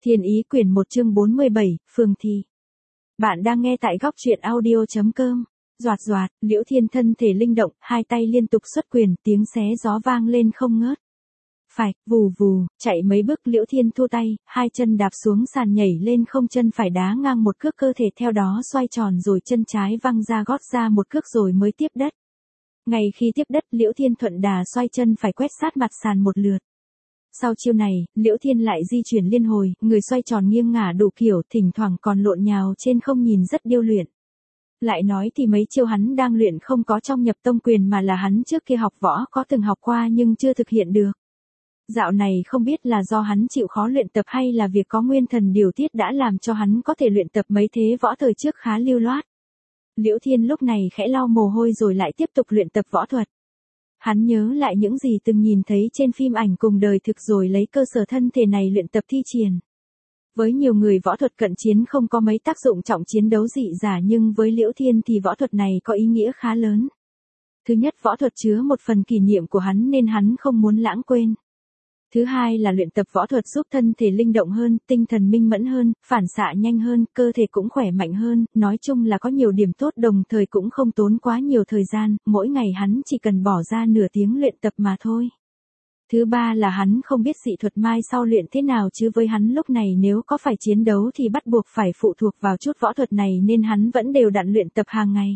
Thiên Ý quyển 1 chương 47, Phường Thị. Bạn đang nghe tại góc truyện audio.com. Doạt doạt, Liễu Thiên thân thể linh động, hai tay liên tục xuất quyền, tiếng xé gió vang lên không ngớt. Phải, vù vù, chạy mấy bước Liễu Thiên thu tay, hai chân đạp xuống sàn nhảy lên không, chân phải đá ngang một cước, cơ thể theo đó xoay tròn rồi chân trái văng ra gót ra một cước rồi mới tiếp đất. Ngay khi tiếp đất, Liễu Thiên thuận đà xoay chân phải quét sát mặt sàn một lượt. Sau chiêu này, Liễu Thiên lại di chuyển liên hồi, người xoay tròn nghiêng ngả đủ kiểu, thỉnh thoảng còn lộn nhào trên không nhìn rất điêu luyện. Lại nói thì mấy chiêu hắn đang luyện không có trong nhập tông quyền mà là hắn trước kia học võ có từng học qua nhưng chưa thực hiện được. Dạo này không biết là do hắn chịu khó luyện tập hay là việc có nguyên thần điều tiết đã làm cho hắn có thể luyện tập mấy thế võ thời trước khá lưu loát. Liễu Thiên lúc này khẽ lau mồ hôi rồi lại tiếp tục luyện tập võ thuật. Hắn nhớ lại những gì từng nhìn thấy trên phim ảnh cùng đời thực rồi lấy cơ sở thân thể này luyện tập thi triển. Với nhiều người võ thuật cận chiến không có mấy tác dụng trọng chiến đấu dị giả, nhưng với Liễu Thiên thì võ thuật này có ý nghĩa khá lớn. Thứ nhất, võ thuật chứa một phần kỷ niệm của hắn nên hắn không muốn lãng quên. Thứ hai là luyện tập võ thuật giúp thân thể linh động hơn, tinh thần minh mẫn hơn, phản xạ nhanh hơn, cơ thể cũng khỏe mạnh hơn, nói chung là có nhiều điểm tốt, đồng thời cũng không tốn quá nhiều thời gian, mỗi ngày hắn chỉ cần bỏ ra nửa tiếng luyện tập mà thôi. Thứ ba là hắn không biết dị thuật mai sau luyện thế nào, chứ với hắn lúc này nếu có phải chiến đấu thì bắt buộc phải phụ thuộc vào chút võ thuật này nên hắn vẫn đều đặn luyện tập hàng ngày.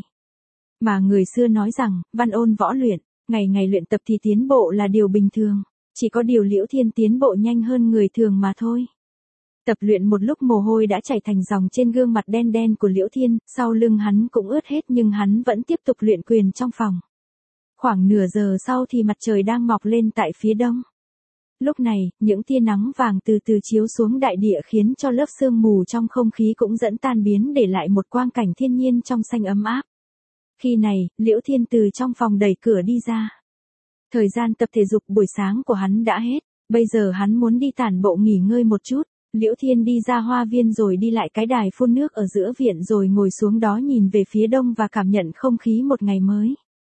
Mà người xưa nói rằng, văn ôn võ luyện, ngày ngày luyện tập thì tiến bộ là điều bình thường. Chỉ có điều Liễu Thiên tiến bộ nhanh hơn người thường mà thôi. Tập luyện một lúc mồ hôi đã chảy thành dòng trên gương mặt đen đen của Liễu Thiên, sau lưng hắn cũng ướt hết nhưng hắn vẫn tiếp tục luyện quyền trong phòng. Khoảng nửa giờ sau thì mặt trời đang mọc lên tại phía đông. Lúc này, những tia nắng vàng từ từ chiếu xuống đại địa khiến cho lớp sương mù trong không khí cũng dẫn tan biến để lại một quang cảnh thiên nhiên trong xanh ấm áp. Khi này, Liễu Thiên từ trong phòng đẩy cửa đi ra. Thời gian tập thể dục buổi sáng của hắn đã hết, bây giờ hắn muốn đi tản bộ nghỉ ngơi một chút. Liễu Thiên đi ra hoa viên rồi đi lại cái đài phun nước ở giữa viện rồi ngồi xuống đó nhìn về phía đông và cảm nhận không khí một ngày mới.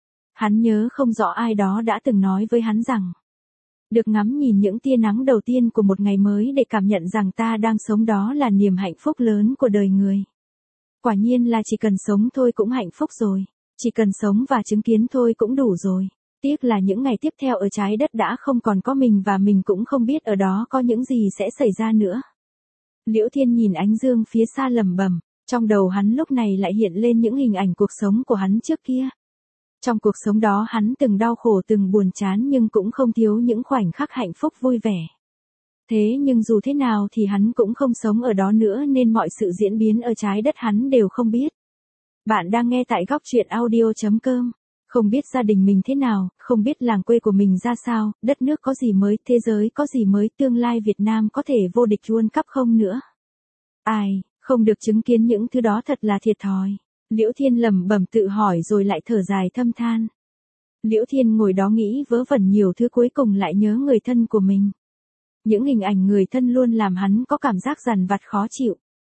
Hắn nhớ không rõ ai đó đã từng nói với hắn rằng, được ngắm nhìn những tia nắng đầu tiên của một ngày mới để cảm nhận rằng ta đang sống đó là niềm hạnh phúc lớn của đời người. Quả nhiên là chỉ cần sống thôi cũng hạnh phúc rồi, chỉ cần sống và chứng kiến thôi cũng đủ rồi. Tiếc là những ngày tiếp theo ở trái đất đã không còn có mình và mình cũng không biết ở đó có những gì sẽ xảy ra nữa. Liễu Thiên nhìn ánh dương phía xa lẩm bẩm, trong đầu hắn lúc này lại hiện lên những hình ảnh cuộc sống của hắn trước kia. Trong cuộc sống đó hắn từng đau khổ từng buồn chán nhưng cũng không thiếu những khoảnh khắc hạnh phúc vui vẻ. Thế nhưng dù thế nào thì hắn cũng không sống ở đó nữa nên mọi sự diễn biến ở trái đất hắn đều không biết. Bạn đang nghe tại góc truyện audio.com. Không biết gia đình mình thế nào, không biết làng quê của mình ra sao, đất nước có gì mới, thế giới có gì mới, tương lai Việt Nam có thể vô địch World Cup không nữa. Ai, không được chứng kiến những thứ đó thật là thiệt thòi. Liễu Thiên lẩm bẩm tự hỏi rồi lại thở dài thâm than. Liễu Thiên ngồi đó nghĩ vớ vẩn nhiều thứ, cuối cùng lại nhớ người thân của mình. Những hình ảnh người thân luôn làm hắn có cảm giác dằn vặt khó chịu.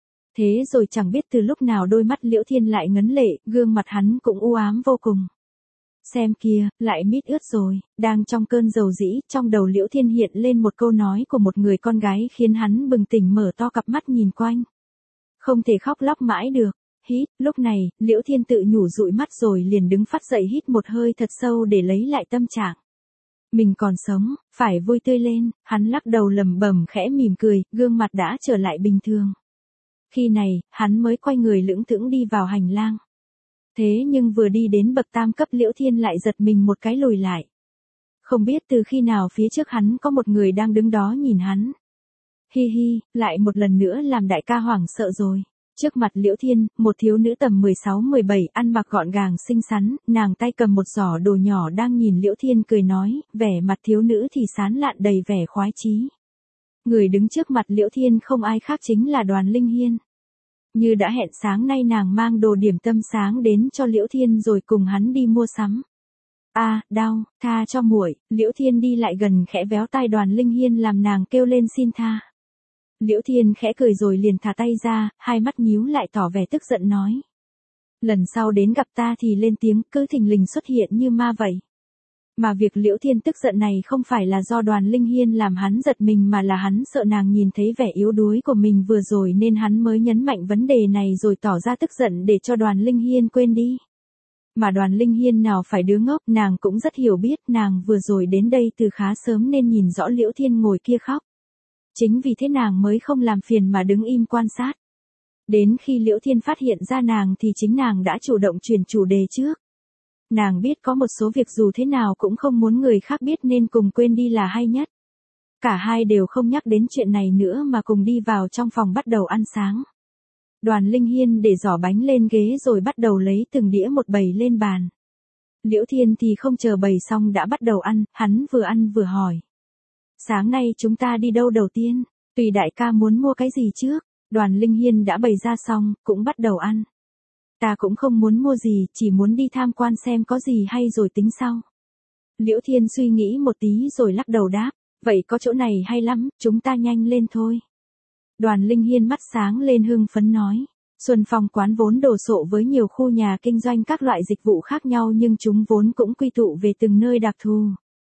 Thế rồi chẳng biết từ lúc nào đôi mắt Liễu Thiên lại ngấn lệ, gương mặt hắn cũng u ám vô cùng. Xem kìa, lại mít ướt rồi, đang trong cơn dầu dĩ, trong đầu Liễu Thiên hiện lên một câu nói của một người con gái khiến hắn bừng tỉnh mở to cặp mắt nhìn quanh. Không thể khóc lóc mãi được, hít, lúc này, Liễu Thiên tự nhủ dụi mắt rồi liền đứng phát dậy hít một hơi thật sâu để lấy lại tâm trạng. Mình còn sống, phải vui tươi lên, hắn lắc đầu lẩm bẩm khẽ mỉm cười, gương mặt đã trở lại bình thường. Khi này, hắn mới quay người lững thững đi vào hành lang. Thế nhưng vừa đi đến bậc tam cấp Liễu Thiên lại giật mình một cái lùi lại. Không biết từ khi nào phía trước hắn có một người đang đứng đó nhìn hắn. Hi hi, lại một lần nữa làm đại ca hoảng sợ rồi. Trước mặt Liễu Thiên, một thiếu nữ tầm 16-17 ăn mặc gọn gàng xinh xắn, nàng tay cầm một giỏ đồ nhỏ đang nhìn Liễu Thiên cười nói, vẻ mặt thiếu nữ thì sán lạn đầy vẻ khoái chí. Người đứng trước mặt Liễu Thiên không ai khác chính là Đoàn Linh Hiên. Như đã hẹn sáng nay nàng mang đồ điểm tâm sáng đến cho Liễu Thiên rồi cùng hắn đi mua sắm. Đau, tha cho muội. Liễu Thiên đi lại gần khẽ véo tai Đoàn Linh Hiên làm nàng kêu lên xin tha. Liễu Thiên khẽ cười rồi liền thả tay ra, hai mắt nhíu lại tỏ vẻ tức giận nói. Lần sau đến gặp ta thì lên tiếng, cứ thình lình xuất hiện như ma vậy. Mà việc Liễu Thiên tức giận này không phải là do Đoàn Linh Hiên làm hắn giật mình mà là hắn sợ nàng nhìn thấy vẻ yếu đuối của mình vừa rồi nên hắn mới nhấn mạnh vấn đề này rồi tỏ ra tức giận để cho Đoàn Linh Hiên quên đi. Mà Đoàn Linh Hiên nào phải đứa ngốc, nàng cũng rất hiểu biết nàng vừa rồi đến đây từ khá sớm nên nhìn rõ Liễu Thiên ngồi kia khóc. Chính vì thế nàng mới không làm phiền mà đứng im quan sát. Đến khi Liễu Thiên phát hiện ra nàng thì chính nàng đã chủ động chuyển chủ đề trước. Nàng biết có một số việc dù thế nào cũng không muốn người khác biết nên cùng quên đi là hay nhất. Cả hai đều không nhắc đến chuyện này nữa mà cùng đi vào trong phòng bắt đầu ăn sáng. Đoàn Linh Hiên để giỏ bánh lên ghế rồi bắt đầu lấy từng đĩa một bầy lên bàn. Liễu Thiên thì không chờ bầy xong đã bắt đầu hắn vừa ăn vừa hỏi. Sáng nay chúng ta đi đâu đầu tiên? Tùy đại ca muốn mua cái gì trước? Đoàn Linh Hiên đã bày ra xong, cũng bắt đầu ăn. Ta cũng không muốn mua gì, chỉ muốn đi tham quan xem có gì hay rồi tính sau. Liễu Thiên suy nghĩ một tí rồi lắc đầu đáp, vậy có chỗ này hay lắm, chúng ta nhanh lên thôi. Đoàn Linh Hiên mắt sáng lên hưng phấn nói, Xuân Phong quán vốn đồ sộ với nhiều khu nhà kinh doanh các loại dịch vụ khác nhau nhưng chúng vốn cũng quy tụ về từng nơi đặc thù.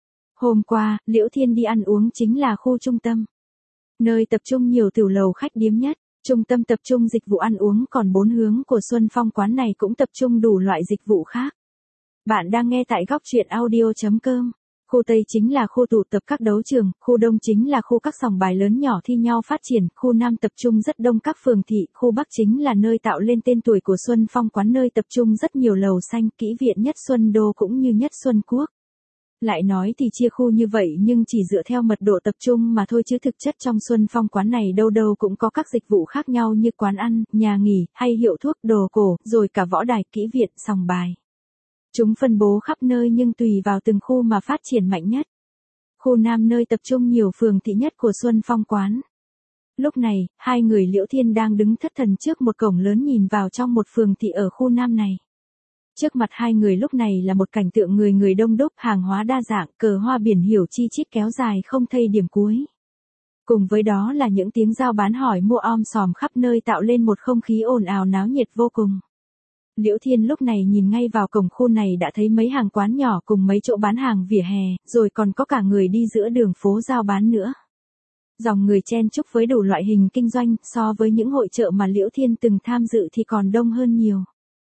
Hôm qua, Liễu Thiên đi ăn uống chính là khu trung tâm. Nơi tập trung nhiều tiểu lầu khách điếm nhất. Trung tâm tập trung dịch vụ ăn uống còn 4 hướng của Xuân Phong quán này cũng tập trung đủ loại dịch vụ khác. Bạn đang nghe tại góc truyện audio.com. Khu Tây chính là khu tụ tập các đấu trường, khu Đông chính là khu các sòng bài lớn nhỏ thi nhau phát triển, khu Nam tập trung rất đông các phường thị, khu Bắc chính là nơi tạo lên tên tuổi của Xuân Phong quán nơi tập trung rất nhiều lầu xanh, kỹ viện Nhất Xuân Đô cũng như Nhất Xuân Quốc. Lại nói thì chia khu như vậy nhưng chỉ dựa theo mật độ tập trung mà thôi chứ thực chất trong Xuân Phong quán này đâu đâu cũng có các dịch vụ khác nhau như quán ăn, nhà nghỉ, hay hiệu thuốc, đồ cổ, rồi cả võ đài, kỹ viện, sòng bài. Chúng phân bố khắp nơi nhưng tùy vào từng khu mà phát triển mạnh nhất. Khu Nam nơi tập trung nhiều phường thị nhất của Xuân Phong quán. Lúc này, hai người Liễu Thiên đang đứng thất thần trước một cổng lớn nhìn vào trong một phường thị ở khu Nam này. Trước mặt hai người lúc này là một cảnh tượng người đông đúc, hàng hóa đa dạng, cờ hoa biển hiểu chi chít kéo dài không thây điểm cuối. Cùng với đó là những tiếng giao bán hỏi mua sòm khắp nơi tạo lên một không khí ồn ào náo nhiệt vô cùng. Liễu Thiên lúc này nhìn ngay vào cổng khu này đã thấy mấy hàng quán nhỏ cùng mấy chỗ bán hàng vỉa hè, rồi còn có cả người đi giữa đường phố giao bán nữa. Dòng người chen chúc với đủ loại hình kinh doanh, so với những hội chợ mà Liễu Thiên từng tham dự thì còn đông hơn nhiều.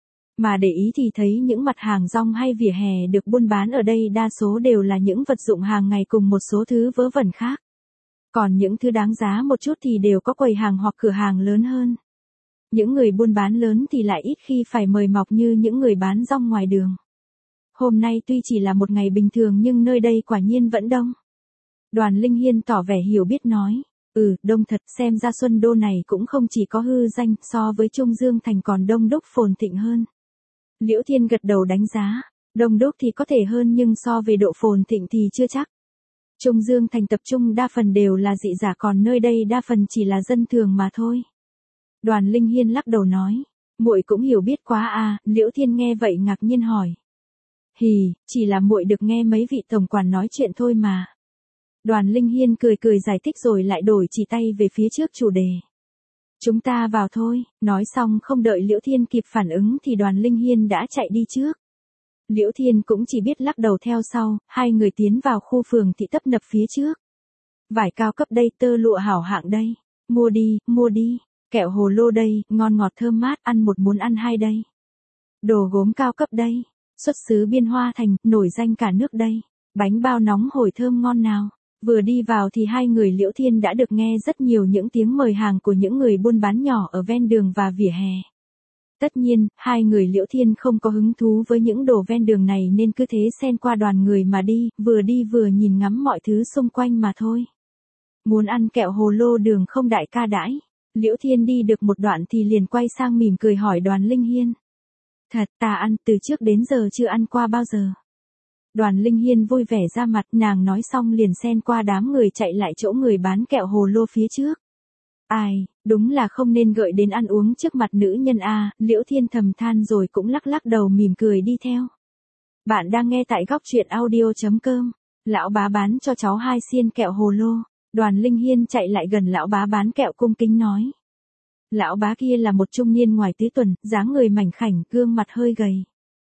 Mà để ý thì thấy những mặt hàng rong hay vỉa hè được buôn bán ở đây đa số đều là những vật dụng hàng ngày cùng một số thứ vớ vẩn khác. Còn những thứ đáng giá một chút thì đều có quầy hàng hoặc cửa hàng lớn hơn. Những người buôn bán lớn thì lại ít khi phải mời mọc như những người bán rong ngoài đường. Hôm nay tuy chỉ là một ngày bình thường nhưng nơi đây quả nhiên vẫn đông. Đoàn Linh Hiên tỏ vẻ hiểu biết nói, đông thật, xem ra Xuân Đô này cũng không chỉ có hư danh, so với Trung Dương Thành còn đông đúc phồn thịnh hơn. Liễu Thiên gật đầu đánh giá, đông đúc thì có thể hơn nhưng so về độ phồn thịnh thì chưa chắc. Trung Dương Thành tập trung đa phần đều là dị giả còn nơi đây đa phần chỉ là dân thường mà thôi. Đoàn Linh Hiên lắc đầu nói, muội cũng hiểu biết quá à, Liễu Thiên nghe vậy ngạc nhiên hỏi. Hì, chỉ là muội được nghe mấy vị tổng quản nói chuyện thôi mà. Đoàn Linh Hiên cười cười giải thích rồi lại đổi chỉ tay về phía trước chủ đề. Chúng ta vào thôi, nói xong không đợi Liễu Thiên kịp phản ứng thì Đoàn Linh Hiên đã chạy đi trước. Liễu Thiên cũng chỉ biết lắc đầu theo sau, hai người tiến vào khu phường thị tấp nập phía trước. Vải cao cấp đây, tơ lụa hảo hạng đây, mua đi, kẹo hồ lô đây, ngon ngọt thơm mát, ăn một muốn ăn hai đây. Đồ gốm cao cấp đây, xuất xứ Biên Hoa Thành, nổi danh cả nước đây, bánh bao nóng hổi thơm ngon nào. Vừa đi vào thì hai người Liễu Thiên đã được nghe rất nhiều những tiếng mời hàng của những người buôn bán nhỏ ở ven đường và vỉa hè. Tất nhiên, hai người Liễu Thiên không có hứng thú với những đồ ven đường này nên cứ thế xen qua đoàn người mà đi vừa nhìn ngắm mọi thứ xung quanh mà thôi. Muốn ăn kẹo hồ lô đường không đại ca đãi? Liễu Thiên đi được một đoạn thì liền quay sang mỉm cười hỏi Đoàn Linh Hiên. Thật, ta ăn, từ trước đến giờ chưa ăn qua bao giờ. Đoàn Linh Hiên vui vẻ ra mặt, nàng nói xong liền xen qua đám người chạy lại chỗ người bán kẹo hồ lô phía trước. Ai, đúng là không nên gợi đến ăn uống trước mặt nữ nhân a, Liễu Thiên thầm than rồi cũng lắc lắc đầu mỉm cười đi theo. Bạn đang nghe tại góc truyện audio.com. Lão bá bán cho cháu 2 xiên kẹo hồ lô. Đoàn Linh Hiên chạy lại gần lão bá bán kẹo cung kính nói. Lão bá kia là một trung niên ngoài tứ tuần, dáng người mảnh khảnh, gương mặt hơi gầy.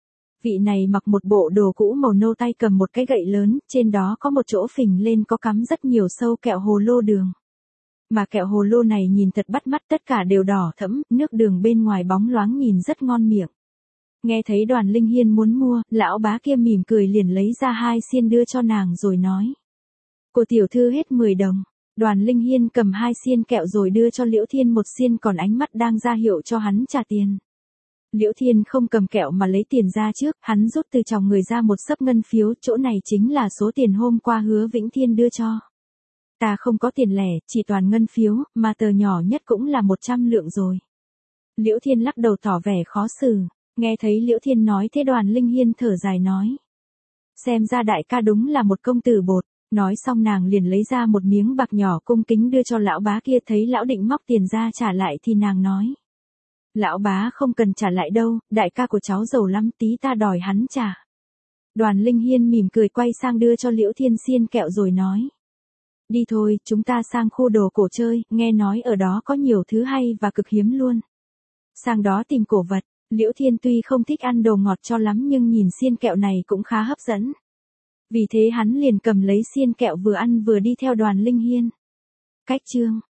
Vị này mặc một bộ đồ cũ màu nâu, tay cầm một cái gậy lớn, trên đó có một chỗ phình lên có cắm rất nhiều sâu kẹo hồ lô đường. Mà kẹo hồ lô này nhìn thật bắt mắt, tất cả đều đỏ thẫm, nước đường bên ngoài bóng loáng nhìn rất ngon miệng. Nghe thấy Đoàn Linh Hiên muốn mua, lão bá kia mỉm cười liền lấy ra 2 xiên đưa cho nàng rồi nói. Cô tiểu thư hết 10 đồng. Đoàn Linh Hiên cầm 2 xiên kẹo rồi đưa cho Liễu Thiên 1 xiên, còn ánh mắt đang ra hiệu cho hắn trả tiền. Liễu Thiên không cầm kẹo mà lấy tiền ra trước, hắn rút từ trong người ra một xấp ngân phiếu, chỗ này chính là số tiền hôm qua Hứa Vĩnh Thiên đưa cho. Ta không có tiền lẻ, chỉ toàn ngân phiếu, mà tờ nhỏ nhất cũng là 100 lượng rồi. Liễu Thiên lắc đầu tỏ vẻ khó xử, nghe thấy Liễu Thiên nói thế Đoàn Linh Hiên thở dài nói. Xem ra đại ca đúng là một công tử bột. Nói xong nàng liền lấy ra một miếng bạc nhỏ cung kính đưa cho lão bá kia, thấy lão định móc tiền ra trả lại thì nàng nói. Lão bá không cần trả lại đâu, đại ca của cháu giàu lắm, tí ta đòi hắn trả. Đoàn Linh Hiên mỉm cười quay sang đưa cho Liễu Thiên xiên kẹo rồi nói. Đi thôi, chúng ta sang khu đồ cổ chơi, nghe nói ở đó có nhiều thứ hay và cực hiếm luôn. Sang đó tìm cổ vật. Liễu Thiên tuy không thích ăn đồ ngọt cho lắm nhưng nhìn xiên kẹo này cũng khá hấp dẫn. Vì thế hắn liền cầm lấy xiên kẹo vừa ăn vừa đi theo Đoàn Linh Hiên. Cách chương